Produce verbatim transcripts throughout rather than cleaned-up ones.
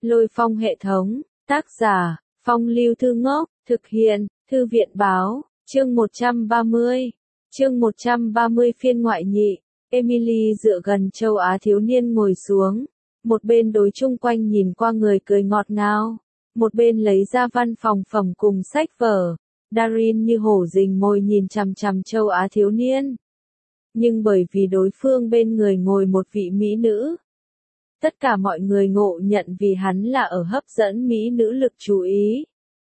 Lôi Phong hệ thống, tác giả, Phong Lưu Thư Ngốc, thực hiện, Thư viện Báo, chương một trăm ba mươi. Chương một trăm ba mươi phiên ngoại nhị, Emily dựa gần châu Á thiếu niên ngồi xuống, một bên đối chung quanh nhìn qua người cười ngọt ngào, một bên lấy ra văn phòng phẩm cùng sách vở. Darin như hổ rình mồi nhìn chằm chằm châu Á thiếu niên. Nhưng bởi vì đối phương bên người ngồi một vị mỹ nữ, tất cả mọi người ngộ nhận vì hắn là ở hấp dẫn mỹ nữ lực chú ý.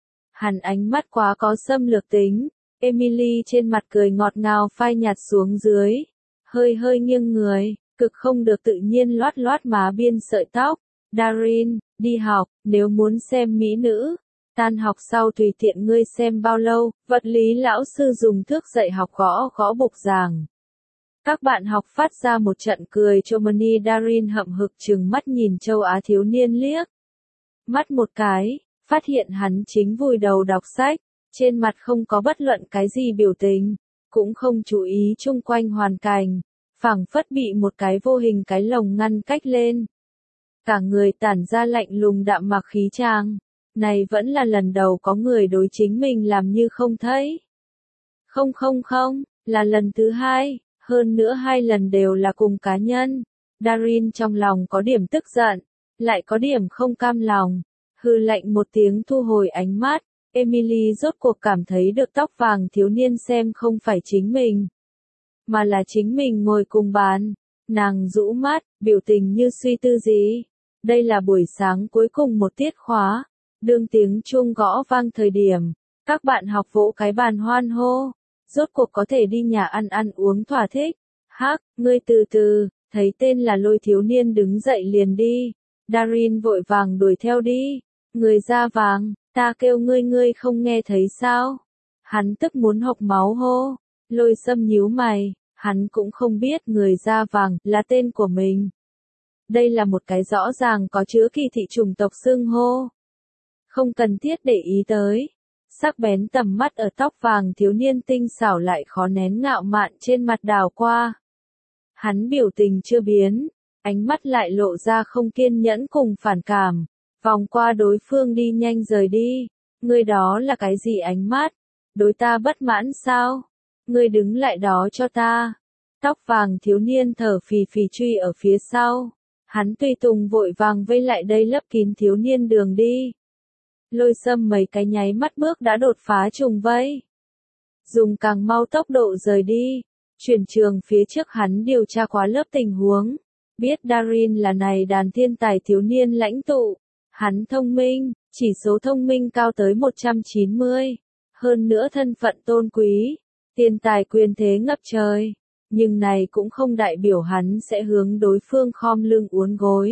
Hắn ánh mắt quá có xâm lược tính, Emily trên mặt cười ngọt ngào phai nhạt xuống dưới, hơi hơi nghiêng người, cực không được tự nhiên loát loát má biên sợi tóc. Darin, đi học, nếu muốn xem mỹ nữ, tan học sau tùy tiện ngươi xem bao lâu. Vật lý lão sư dùng thước dạy học gõ gõ bục giảng. Các bạn học phát ra một trận cười Chomani. Darin hậm hực trừng mắt nhìn châu Á thiếu niên liếc mắt một cái, phát hiện hắn chính vùi đầu đọc sách, trên mặt không có bất luận cái gì biểu tình, cũng không chú ý chung quanh hoàn cảnh, phảng phất bị một cái vô hình cái lồng ngăn cách lên. Cả người tản ra lạnh lùng đạm mạc khí chàng. Này vẫn là lần đầu có người đối chính mình làm như không thấy. Không không không, là lần thứ hai, hơn nữa hai lần đều là cùng cá nhân. Darin trong lòng có điểm tức giận, lại có điểm không cam lòng, hừ lạnh một tiếng thu hồi ánh mắt. Emily rốt cuộc cảm thấy được tóc vàng thiếu niên xem không phải chính mình, mà là chính mình ngồi cùng bàn. Nàng rũ mắt, biểu tình như suy tư gì. Đây là buổi sáng cuối cùng một tiết khóa. Đương tiếng chuông gõ vang thời điểm, các bạn học vỗ cái bàn hoan hô, rốt cuộc có thể đi nhà ăn ăn uống thỏa thích. Hắc, ngươi từ từ, thấy tên là Lôi thiếu niên đứng dậy liền đi. Darin vội vàng đuổi theo đi. Người da vàng, ta kêu ngươi ngươi không nghe thấy sao? Hắn tức muốn hộc máu hô. Lôi Sâm nhíu mày, hắn cũng không biết người da vàng là tên của mình. Đây là một cái rõ ràng có chứa kỳ thị chủng tộc xưng hô. Không cần thiết để ý tới. Sắc bén tầm mắt ở tóc vàng thiếu niên tinh xảo lại khó nén ngạo mạn trên mặt đào qua. Hắn biểu tình chưa biến, ánh mắt lại lộ ra không kiên nhẫn cùng phản cảm, vòng qua đối phương đi nhanh rời đi. Ngươi đó là cái gì ánh mắt? Đối ta bất mãn sao? Ngươi đứng lại đó cho ta. Tóc vàng thiếu niên thở phì phì truy ở phía sau. Hắn tùy tùng vội vàng vây lại đây lấp kín thiếu niên đường đi. Lôi Sâm mấy cái nháy mắt bước đã đột phá trùng vây. Dùng càng mau tốc độ rời đi. Chuyển trường phía trước hắn điều tra quá lớp tình huống. Biết Darin là này đàn thiên tài thiếu niên lãnh tụ. Hắn thông minh, chỉ số thông minh cao tới một trăm chín mươi. Hơn nữa thân phận tôn quý. Tiền tài quyền thế ngập trời. Nhưng này cũng không đại biểu hắn sẽ hướng đối phương khom lưng uốn gối.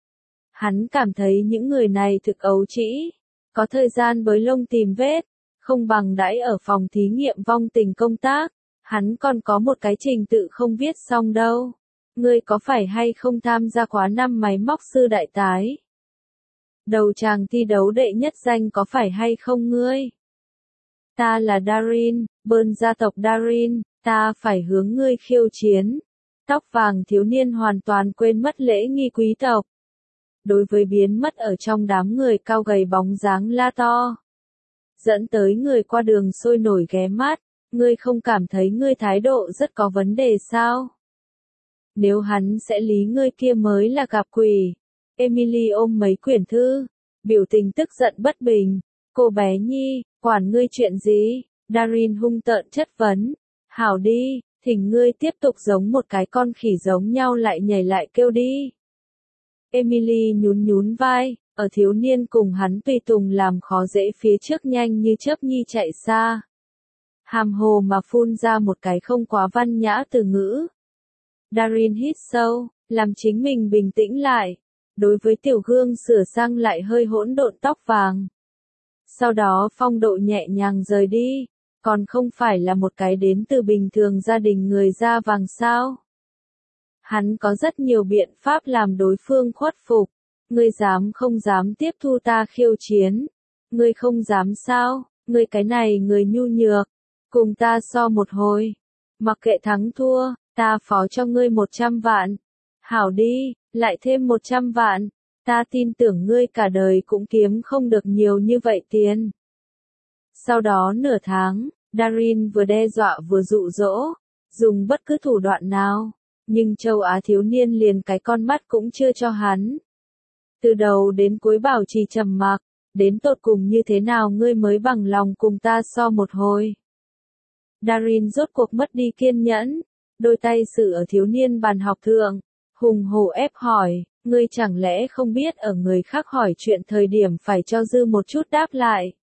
Hắn cảm thấy những người này thực ấu trĩ. Có thời gian bới lông tìm vết, không bằng đãi ở phòng thí nghiệm vong tình công tác. Hắn còn có một cái trình tự không viết xong đâu. Ngươi có phải hay không tham gia khóa năm máy móc sư đại tái? Đầu chàng thi đấu đệ nhất danh có phải hay không ngươi? Ta là Darin, Bơn gia tộc Darin, ta phải hướng ngươi khiêu chiến. Tóc vàng thiếu niên hoàn toàn quên mất lễ nghi quý tộc. Đối với biến mất ở trong đám người cao gầy bóng dáng la to, dẫn tới người qua đường sôi nổi ghé mắt. Ngươi không cảm thấy ngươi thái độ rất có vấn đề sao? Nếu hắn sẽ lý ngươi kia mới là gặp quỷ. Emily ôm mấy quyển thư, biểu tình tức giận bất bình. Cô bé nhi, quản ngươi chuyện gì? Darin hung tợn chất vấn. Hảo đi, thỉnh ngươi tiếp tục giống một cái con khỉ giống nhau lại nhảy lại kêu đi. Emily nhún nhún vai, ở thiếu niên cùng hắn tùy tùng làm khó dễ phía trước nhanh như chớp nhi chạy xa. Hàm hồ mà phun ra một cái không quá văn nhã từ ngữ. Darin hít sâu, làm chính mình bình tĩnh lại. Đối với tiểu gương sửa sang lại hơi hỗn độn tóc vàng. Sau đó phong độ nhẹ nhàng rời đi, còn không phải là một cái đến từ bình thường gia đình người da vàng sao. Hắn có rất nhiều biện pháp làm đối phương khuất phục. Ngươi dám không dám tiếp thu ta khiêu chiến? Ngươi không dám sao? Ngươi cái này người nhu nhược. Cùng ta so một hồi. Mặc kệ thắng thua, ta phó cho ngươi một trăm vạn. Hảo đi, lại thêm một trăm vạn. Ta tin tưởng ngươi cả đời cũng kiếm không được nhiều như vậy tiền. Sau đó nửa tháng, Darin vừa đe dọa vừa dụ dỗ, dùng bất cứ thủ đoạn nào, nhưng châu Á thiếu niên liền cái con mắt cũng chưa cho hắn. Từ đầu đến cuối bảo trì trầm mặc, đến tột cùng như thế nào ngươi mới bằng lòng cùng ta so một hồi. Darin rốt cuộc mất đi kiên nhẫn, đôi tay xử ở thiếu niên bàn học thượng, hùng hổ ép hỏi, ngươi chẳng lẽ không biết ở người khác hỏi chuyện thời điểm phải cho dư một chút đáp lại.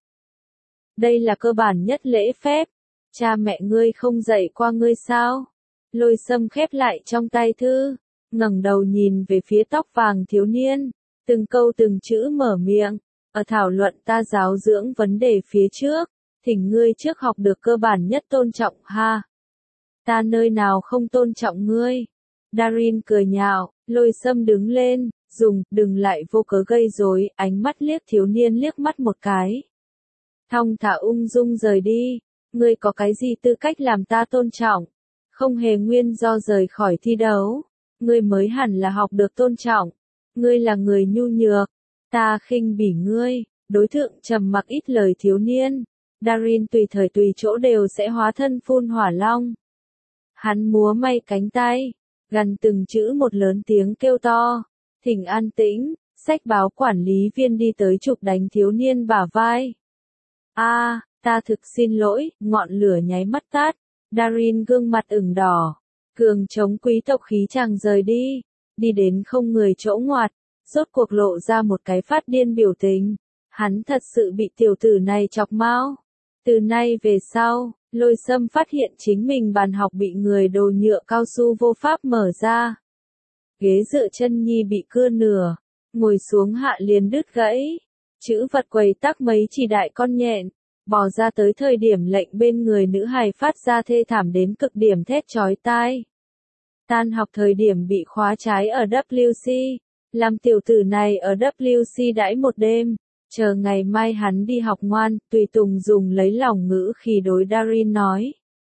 Đây là cơ bản nhất lễ phép, cha mẹ ngươi không dạy qua ngươi sao? Lôi Sâm khép lại trong tay thư, ngẩng đầu nhìn về phía tóc vàng thiếu niên, từng câu từng chữ mở miệng, ở thảo luận ta giáo dưỡng vấn đề phía trước, thỉnh ngươi trước học được cơ bản nhất tôn trọng ha. Ta nơi nào không tôn trọng ngươi? Darin cười nhạo, Lôi Sâm đứng lên, dùng, đừng lại vô cớ gây rối, ánh mắt liếc thiếu niên liếc mắt một cái. Thong thả ung dung rời đi, ngươi có cái gì tư cách làm ta tôn trọng? Không hề nguyên do rời khỏi thi đấu, ngươi mới hẳn là học được tôn trọng. Ngươi là người nhu nhược, ta khinh bỉ ngươi. Đối tượng trầm mặc ít lời thiếu niên, Darin tùy thời tùy chỗ đều sẽ hóa thân phun hỏa long. Hắn múa may cánh tay, gần từng chữ một lớn tiếng kêu to, thỉnh an tĩnh. Sách báo quản lý viên đi tới chụp đánh thiếu niên bả vai. A, à, ta thực xin lỗi, ngọn lửa nháy mắt tắt. Darin gương mặt ửng đỏ, cường chống quý tộc khí chàng rời đi, đi đến không người chỗ ngoặt, rốt cuộc lộ ra một cái phát điên biểu tình. Hắn thật sự bị tiểu tử này chọc mau. Từ nay về sau, Lôi Sâm phát hiện chính mình bàn học bị người đồ nhựa cao su vô pháp mở ra. Ghế dựa chân nhi bị cưa nửa, ngồi xuống hạ liền đứt gãy. Chữ vật quầy tắc mấy chỉ đại con nhện, bò ra tới thời điểm lệnh bên người nữ hài phát ra thê thảm đến cực điểm thét chói tai. Tan học thời điểm bị khóa trái ở W C, làm tiểu tử này ở W C đãi một đêm, chờ ngày mai hắn đi học ngoan, tùy tùng dùng lấy lòng ngữ khi đối Darin nói.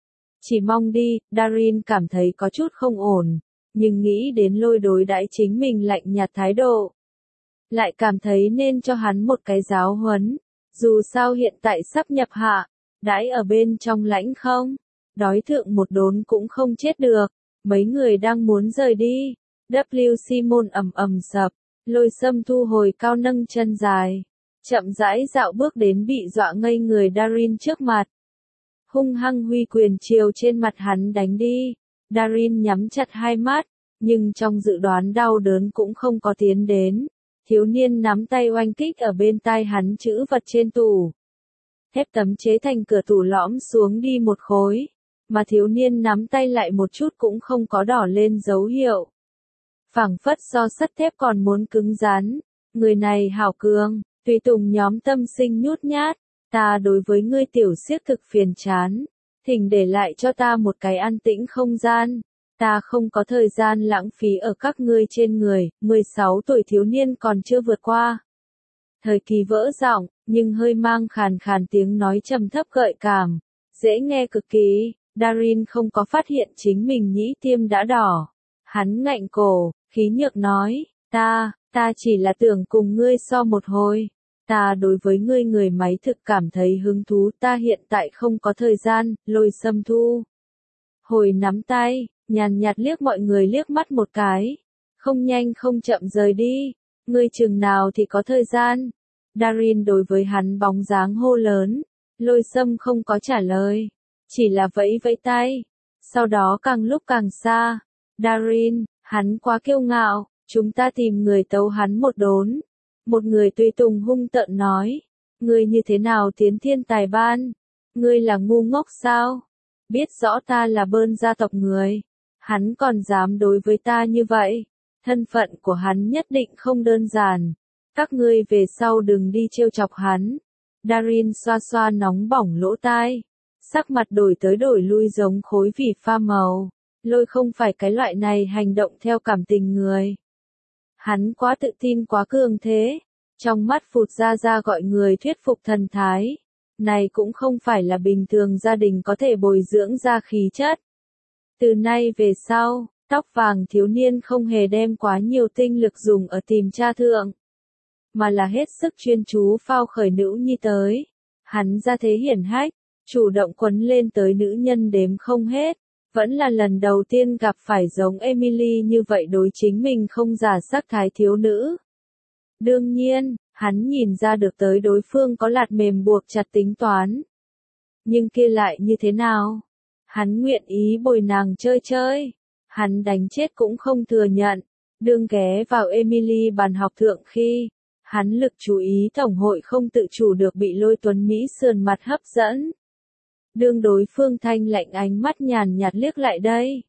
Chỉ mong đi, Darin cảm thấy có chút không ổn, nhưng nghĩ đến Lôi đối đãi chính mình lạnh nhạt thái độ. Lại cảm thấy nên cho hắn một cái giáo huấn, dù sao hiện tại sắp nhập hạ, đãi ở bên trong lãnh không, đói thượng một đốn cũng không chết được, mấy người đang muốn rời đi, W C môn ầm ầm sập, Lôi Sâm thu hồi cao nâng chân dài, chậm rãi dạo bước đến bị dọa ngây người Darin trước mặt. Hung hăng huy quyền chiều trên mặt hắn đánh đi, Darin nhắm chặt hai mắt, nhưng trong dự đoán đau đớn cũng không có tiến đến. Thiếu niên nắm tay oanh kích ở bên tai hắn chữ vật trên tủ. Thép tấm chế thành cửa tủ lõm xuống đi một khối, mà thiếu niên nắm tay lại một chút cũng không có đỏ lên dấu hiệu. Phảng phất so sắt thép còn muốn cứng rắn, người này hảo cường, tùy tùng nhóm tâm sinh nhút nhát, ta đối với ngươi tiểu siếc thực phiền chán, thỉnh để lại cho ta một cái an tĩnh không gian. Ta không có thời gian lãng phí ở các ngươi trên người, mười sáu tuổi thiếu niên còn chưa vượt qua. Thời kỳ vỡ giọng, nhưng hơi mang khàn khàn tiếng nói trầm thấp gợi cảm, dễ nghe cực kỳ. Darin không có phát hiện chính mình nhĩ tiêm đã đỏ. Hắn ngạnh cổ, khí nhược nói, ta, ta chỉ là tưởng cùng ngươi so một hồi. Ta đối với ngươi người máy thực cảm thấy hứng thú, ta hiện tại không có thời gian. Lôi Sâm thu hồi nắm tay, nhàn nhạt liếc mọi người liếc mắt một cái, không nhanh không chậm rời đi, ngươi chừng nào thì có thời gian. Darin đối với hắn bóng dáng hô lớn, Lôi Sâm không có trả lời, chỉ là vẫy vẫy tay, sau đó càng lúc càng xa. Darin, hắn quá kiêu ngạo, chúng ta tìm người tấu hắn một đốn. Một người tùy tùng hung tợn nói, ngươi như thế nào tiến thiên tài ban? Ngươi là ngu ngốc sao? Biết rõ ta là bơn gia tộc người, hắn còn dám đối với ta như vậy, thân phận của hắn nhất định không đơn giản, các ngươi về sau đừng đi trêu chọc hắn. Darin xoa xoa nóng bỏng lỗ tai, sắc mặt đổi tới đổi lui giống khối vỉ pha màu, Lôi không phải cái loại này hành động theo cảm tình người. Hắn quá tự tin quá cường thế, trong mắt phụt ra ra gọi người thuyết phục thần thái. Này cũng không phải là bình thường gia đình có thể bồi dưỡng ra khí chất. Từ nay về sau, tóc vàng thiếu niên không hề đem quá nhiều tinh lực dùng ở tìm cha thượng. mà là hết sức chuyên chú phao khởi nữ nhi tới. Hắn ra thế hiển hách, chủ động quấn lên tới nữ nhân đếm không hết, vẫn là lần đầu tiên gặp phải giống Emily như vậy đối chính mình không giả sắc thái thiếu nữ. Đương nhiên, hắn nhìn ra được tới đối phương có lạt mềm buộc chặt tính toán. Nhưng kia lại như thế nào? Hắn nguyện ý bồi nàng chơi chơi. Hắn đánh chết cũng không thừa nhận. Đương ghé vào Emily bàn học thượng khi, hắn lực chú ý tổng hội không tự chủ được bị Lôi Tuấn Mỹ sườn mặt hấp dẫn. Đương đối phương thanh lạnh ánh mắt nhàn nhạt liếc lại đây.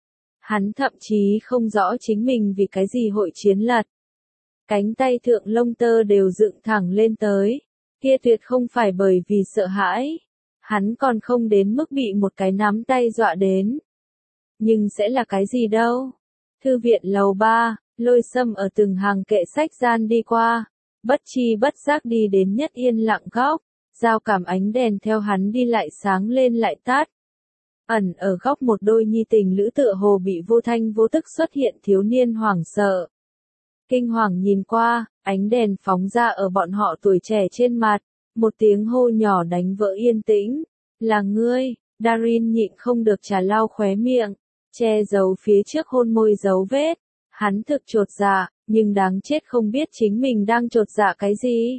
Hắn thậm chí không rõ chính mình vì cái gì hội chiến lật. Cánh tay thượng lông tơ đều dựng thẳng lên tới. Kia tuyệt không phải bởi vì sợ hãi. Hắn còn không đến mức bị một cái nắm tay dọa đến. Nhưng sẽ là cái gì đâu? Thư viện lầu ba, Lôi Sâm ở từng hàng kệ sách gian đi qua. Bất chi bất giác đi đến nhất yên lặng góc. Giao cảm ánh đèn theo hắn đi lại sáng lên lại tắt. Ẩn ở góc một đôi nhi tình lữ tựa hồ bị vô thanh vô tức xuất hiện thiếu niên hoảng sợ. Kinh hoàng nhìn qua, ánh đèn phóng ra ở bọn họ tuổi trẻ trên mặt, một tiếng hô nhỏ đánh vỡ yên tĩnh. Là ngươi, Darin nhịn không được trà lau khóe miệng, che giấu phía trước hôn môi dấu vết. Hắn thực chột dạ, nhưng đáng chết không biết chính mình đang chột dạ cái gì.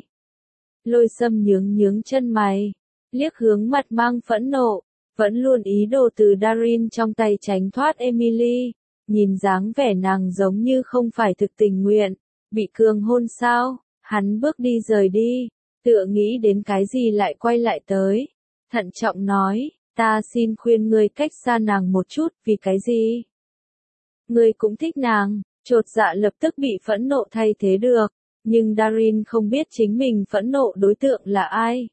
Lôi Sâm nhướng nhướng chân mày, liếc hướng mặt mang phẫn nộ, vẫn luôn ý đồ từ Darin trong tay tránh thoát Emily, nhìn dáng vẻ nàng giống như không phải thực tình nguyện, bị cường hôn sao, hắn bước đi rời đi, tựa nghĩ đến cái gì lại quay lại tới, thận trọng nói, ta xin khuyên ngươi cách xa nàng một chút, vì cái gì? Ngươi cũng thích nàng, chột dạ lập tức bị phẫn nộ thay thế được. Nhưng Darin không biết chính mình phẫn nộ đối tượng là ai.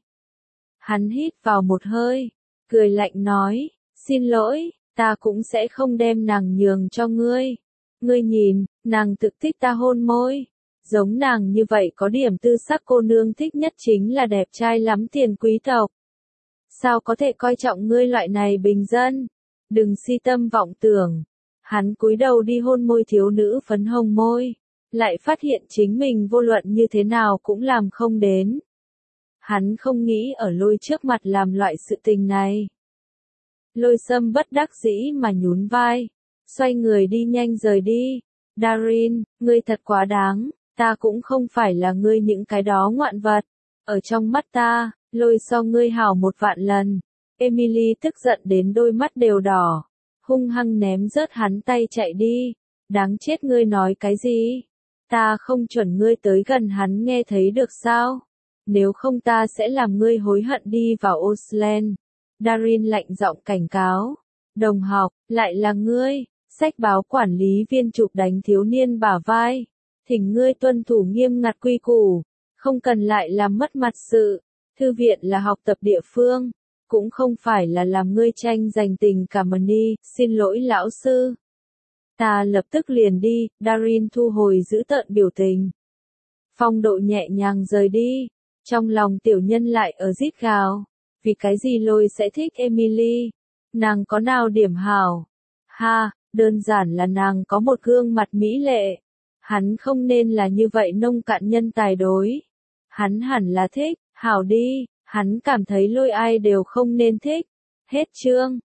Hắn hít vào một hơi, cười lạnh nói, xin lỗi, ta cũng sẽ không đem nàng nhường cho ngươi. Ngươi nhìn, nàng thực thích ta hôn môi. Giống nàng như vậy có điểm tư sắc cô nương thích nhất chính là đẹp trai lắm tiền quý tộc. Sao có thể coi trọng ngươi loại này bình dân? Đừng si tâm vọng tưởng. Hắn cúi đầu đi hôn môi thiếu nữ phấn hồng môi. Lại phát hiện chính mình vô luận như thế nào cũng làm không đến. Hắn không nghĩ ở Lôi trước mặt làm loại sự tình này. Lôi Sâm bất đắc dĩ mà nhún vai, xoay người đi nhanh rời đi. Darin, ngươi thật quá đáng, ta cũng không phải là ngươi những cái đó ngoạn vật. Ở trong mắt ta, Lôi so ngươi hảo một vạn lần. Emily tức giận đến đôi mắt đều đỏ, hung hăng ném rớt hắn tay chạy đi. Đáng chết, ngươi nói cái gì? Ta không chuẩn ngươi tới gần hắn nghe thấy được sao? Nếu không ta sẽ làm ngươi hối hận đi vào Osland. Darin lạnh giọng cảnh cáo. Đồng học, lại là ngươi. Sách báo quản lý viên chụp đánh thiếu niên bả vai. Thỉnh ngươi tuân thủ nghiêm ngặt quy củ. Không cần lại làm mất mặt sự. Thư viện là học tập địa phương. Cũng không phải là làm ngươi tranh giành tình cảm đi. Xin lỗi lão sư. Ta lập tức liền đi, Darin thu hồi giữ tợn biểu tình. Phong độ nhẹ nhàng rời đi, trong lòng tiểu nhân lại ở rít gào. Vì cái gì Lôi sẽ thích Emily? Nàng có nào điểm hảo? Ha, đơn giản là nàng có một gương mặt mỹ lệ. Hắn không nên là như vậy nông cạn nhân tài đối. Hắn hẳn là thích, hảo đi, hắn cảm thấy Lôi ai đều không nên thích. Hết chương.